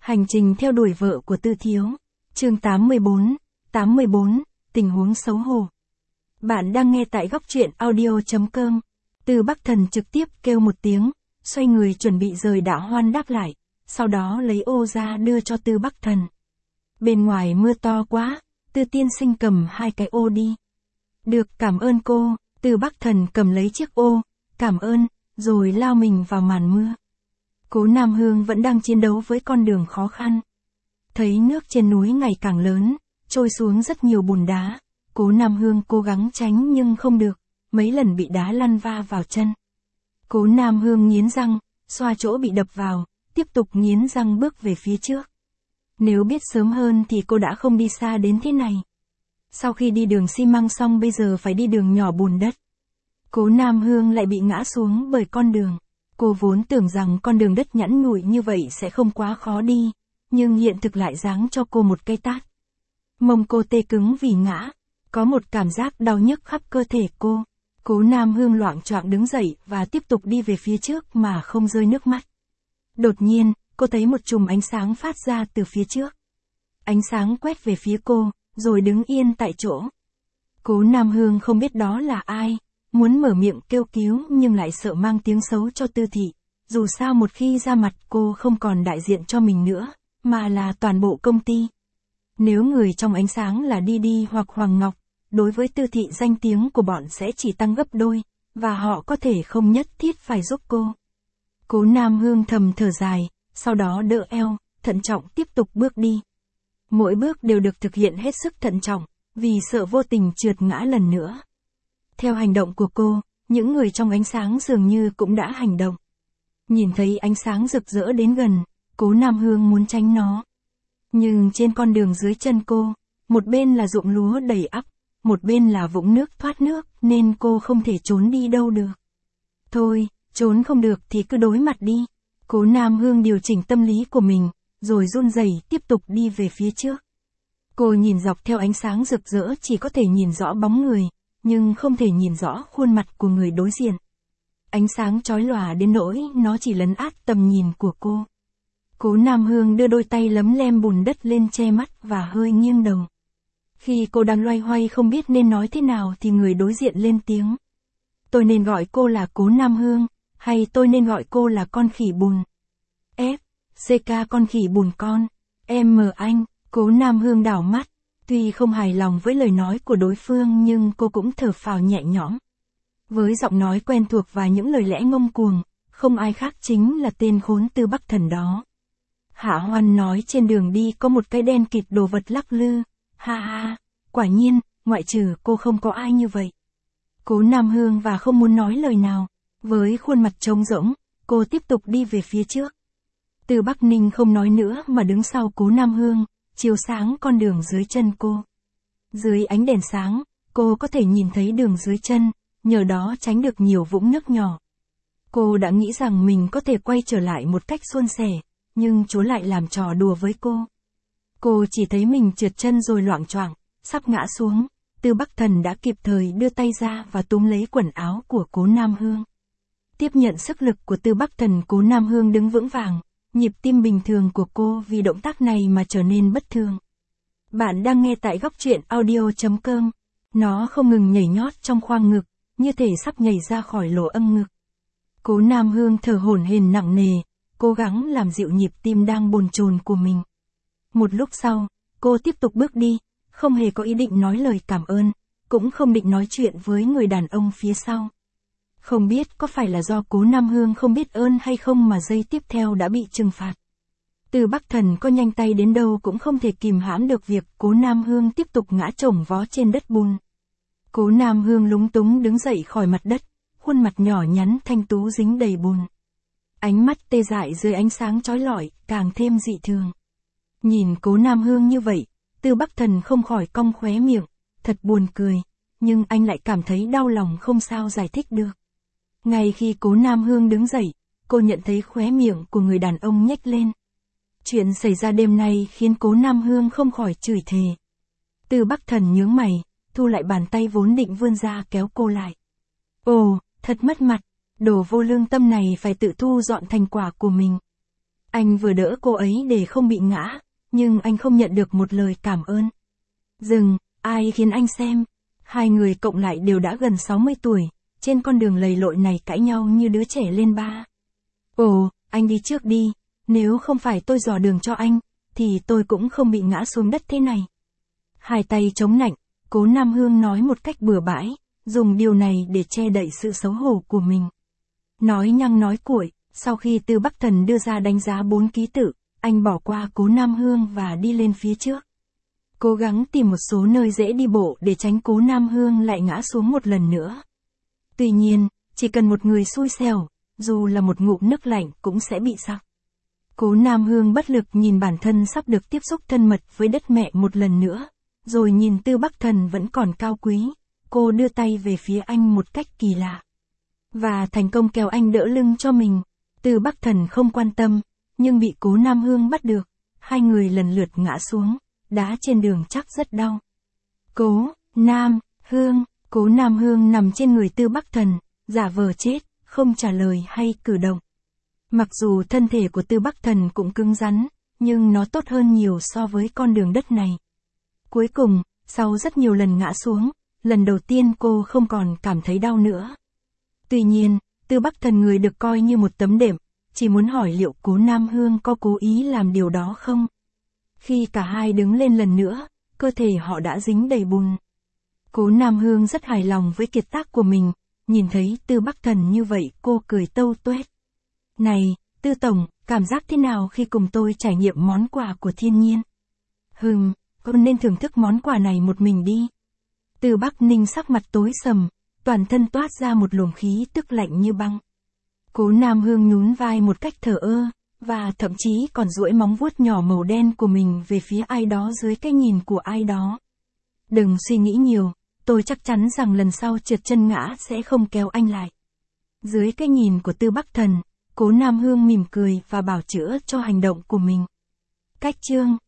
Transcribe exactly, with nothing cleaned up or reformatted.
Hành trình theo đuổi vợ của Tư Thiếu. Chương tám mươi bốn, tám mươi bốn, tình huống xấu hổ. Bạn đang nghe tại góc truyện audio chấm com. Tư Bắc Thần trực tiếp kêu một tiếng, xoay người chuẩn bị rời Đạo Hoan đáp lại, sau đó lấy ô ra đưa cho Tư Bắc Thần. Bên ngoài mưa to quá, Tư tiên sinh cầm hai cái ô đi. Được, cảm ơn cô. Tư Bắc Thần cầm lấy chiếc ô, cảm ơn, rồi lao mình vào màn mưa. Cố Nam Hương vẫn đang chiến đấu với con đường khó khăn. Thấy nước trên núi ngày càng lớn, trôi xuống rất nhiều bùn đá. Cố Nam Hương cố gắng tránh nhưng không được, mấy lần bị đá lăn va vào chân. Cố Nam Hương nghiến răng, xoa chỗ bị đập vào, tiếp tục nghiến răng bước về phía trước. Nếu biết sớm hơn thì cô đã không đi xa đến thế này. Sau khi đi đường xi măng xong bây giờ phải đi đường nhỏ bùn đất. Cố Nam Hương lại bị ngã xuống bởi con đường. Cô vốn tưởng rằng con đường đất nhẵn nhụi như vậy sẽ không quá khó đi, nhưng hiện thực lại giáng cho cô một cây tát. Mông cô tê cứng vì ngã, có một cảm giác đau nhức khắp cơ thể cô. Cố Nam Hương loạng choạng đứng dậy và tiếp tục đi về phía trước mà không rơi nước mắt. Đột nhiên, cô thấy một chùm ánh sáng phát ra từ phía trước. Ánh sáng quét về phía cô, rồi đứng yên tại chỗ. Cố Nam Hương không biết đó là ai, muốn mở miệng kêu cứu nhưng lại sợ mang tiếng xấu cho Tư thị. Dù sao một khi ra mặt cô không còn đại diện cho mình nữa, mà là toàn bộ công ty. Nếu người trong ánh sáng là Đi Đi hoặc Hoàng Ngọc, đối với Tư thị danh tiếng của bọn sẽ chỉ tăng gấp đôi, và họ có thể không nhất thiết phải giúp cô. Cố Nam Hương thầm thở dài, sau đó đỡ eo, thận trọng tiếp tục bước đi. Mỗi bước đều được thực hiện hết sức thận trọng, vì sợ vô tình trượt ngã lần nữa. Theo hành động của cô, những người trong ánh sáng dường như cũng đã hành động. Nhìn thấy ánh sáng rực rỡ đến gần, Cố Nam Hương muốn tránh nó. Nhưng trên con đường dưới chân cô, một bên là ruộng lúa đầy ắp, một bên là vũng nước thoát nước, nên cô không thể trốn đi đâu được. Thôi, trốn không được thì cứ đối mặt đi. Cố Nam Hương điều chỉnh tâm lý của mình, rồi run rẩy tiếp tục đi về phía trước. Cô nhìn dọc theo ánh sáng rực rỡ chỉ có thể nhìn rõ bóng người, nhưng không thể nhìn rõ khuôn mặt của người đối diện. Ánh sáng chói lòa đến nỗi nó chỉ lấn át tầm nhìn của cô. Cố Nam Hương đưa đôi tay lấm lem bùn đất lên che mắt và hơi nghiêng đầu. Khi cô đang loay hoay không biết nên nói thế nào thì người đối diện lên tiếng. Tôi nên gọi cô là Cố Nam Hương, hay tôi nên gọi cô là con khỉ bùn? F, C K con khỉ bùn con. M anh. Cố Nam Hương đảo mắt. Tuy không hài lòng với lời nói của đối phương nhưng cô cũng thở phào nhẹ nhõm. Với giọng nói quen thuộc và những lời lẽ ngông cuồng, không ai khác chính là tên khốn Tư Bắc Thần đó. Hạ Hoan nói trên đường đi có một cái đen kịt đồ vật lắc lư. Ha ha, quả nhiên, ngoại trừ cô không có ai như vậy. Cố Nam Hương và không muốn nói lời nào. Với khuôn mặt trống rỗng, cô tiếp tục đi về phía trước. Từ Bắc Ninh không nói nữa mà đứng sau Cố Nam Hương, chiếu sáng con đường dưới chân cô. Dưới ánh đèn sáng, cô có thể nhìn thấy đường dưới chân, nhờ đó tránh được nhiều vũng nước nhỏ. Cô đã nghĩ rằng mình có thể quay trở lại một cách suôn sẻ, nhưng Chúa lại làm trò đùa với cô. Cô chỉ thấy mình trượt chân rồi loạng choạng, sắp ngã xuống. Tư Bắc Thần đã kịp thời đưa tay ra và túm lấy quần áo của Cố Nam Hương. Tiếp nhận sức lực của Tư Bắc Thần, Cố Nam Hương đứng vững vàng, nhịp tim bình thường của cô vì động tác này mà trở nên bất thường. Bạn đang nghe tại góc truyện audio chấm com. Nó không ngừng nhảy nhót trong khoang ngực, như thể sắp nhảy ra khỏi lỗ âm ngực. Cố Nam Hương thở hổn hển nặng nề, cố gắng làm dịu nhịp tim đang bồn chồn của mình. Một lúc sau, cô tiếp tục bước đi, không hề có ý định nói lời cảm ơn, cũng không định nói chuyện với người đàn ông phía sau. Không biết có phải là do Cố Nam Hương không biết ơn hay không mà giây tiếp theo đã bị trừng phạt. Từ Bắc Thần có nhanh tay đến đâu cũng không thể kìm hãm được việc Cố Nam Hương tiếp tục ngã chồng vó trên đất bùn. Cố Nam Hương lúng túng đứng dậy khỏi mặt đất, khuôn mặt nhỏ nhắn thanh tú dính đầy bùn. Ánh mắt tê dại dưới ánh sáng chói lọi, càng thêm dị thường. Nhìn Cố Nam Hương như vậy, Từ Bắc Thần không khỏi cong khóe miệng, thật buồn cười, nhưng anh lại cảm thấy đau lòng không sao giải thích được. Ngay khi Cố Nam Hương đứng dậy, cô nhận thấy khóe miệng của người đàn ông nhếch lên. Chuyện xảy ra đêm nay khiến Cố Nam Hương không khỏi chửi thề. Từ Bắc Thần nhướng mày, thu lại bàn tay vốn định vươn ra kéo cô lại. Ồ, thật mất mặt, đồ vô lương tâm này phải tự thu dọn thành quả của mình. Anh vừa đỡ cô ấy để không bị ngã, nhưng anh không nhận được một lời cảm ơn. Dừng, ai khiến anh xem? Hai người cộng lại đều đã gần sáu mươi tuổi, trên con đường lầy lội này cãi nhau như đứa trẻ lên ba. Ồ, anh đi trước đi, nếu không phải tôi dò đường cho anh, thì tôi cũng không bị ngã xuống đất thế này. Hai tay chống nạnh, Cố Nam Hương nói một cách bừa bãi, dùng điều này để che đậy sự xấu hổ của mình. Nói nhăng nói cuội, sau khi Tư Bắc Thần đưa ra đánh giá bốn ký tự, anh bỏ qua Cố Nam Hương và đi lên phía trước. Cố gắng tìm một số nơi dễ đi bộ để tránh Cố Nam Hương lại ngã xuống một lần nữa. Tuy nhiên, chỉ cần một người xui xẻo, dù là một ngụm nước lạnh cũng sẽ bị sặc. Cố Nam Hương bất lực nhìn bản thân sắp được tiếp xúc thân mật với đất mẹ một lần nữa, rồi nhìn Tư Bắc Thần vẫn còn cao quý, cô đưa tay về phía anh một cách kỳ lạ. Và thành công kéo anh đỡ lưng cho mình. Tư Bắc Thần không quan tâm, nhưng bị Cố Nam Hương bắt được, hai người lần lượt ngã xuống, đá trên đường chắc rất đau. Cố Nam Hương, Cố Nam Hương nằm trên người Tư Bắc Thần, giả vờ chết, không trả lời hay cử động. Mặc dù thân thể của Tư Bắc Thần cũng cứng rắn, nhưng nó tốt hơn nhiều so với con đường đất này. Cuối cùng, sau rất nhiều lần ngã xuống, lần đầu tiên cô không còn cảm thấy đau nữa. Tuy nhiên, Tư Bắc Thần người được coi như một tấm đệm, chỉ muốn hỏi liệu Cố Nam Hương có cố ý làm điều đó không? Khi cả hai đứng lên lần nữa, cơ thể họ đã dính đầy bùn. Cố Nam Hương rất hài lòng với kiệt tác của mình, nhìn thấy Tư Bắc Thần như vậy cô cười tâu tuét. Này, Tư Tổng, cảm giác thế nào khi cùng tôi trải nghiệm món quà của thiên nhiên? Hừm, con nên thưởng thức món quà này một mình đi. Tư Bắc Ninh sắc mặt tối sầm, toàn thân toát ra một luồng khí tức lạnh như băng. Cố Nam Hương nhún vai một cách thờ ơ, và thậm chí còn duỗi móng vuốt nhỏ màu đen của mình về phía ai đó dưới cái nhìn của ai đó. Đừng suy nghĩ nhiều, tôi chắc chắn rằng lần sau trượt chân ngã sẽ không kéo anh lại. Dưới cái nhìn của Tư Bắc Thần, Cố Nam Hương mỉm cười và bảo chữa cho hành động của mình. Cách chương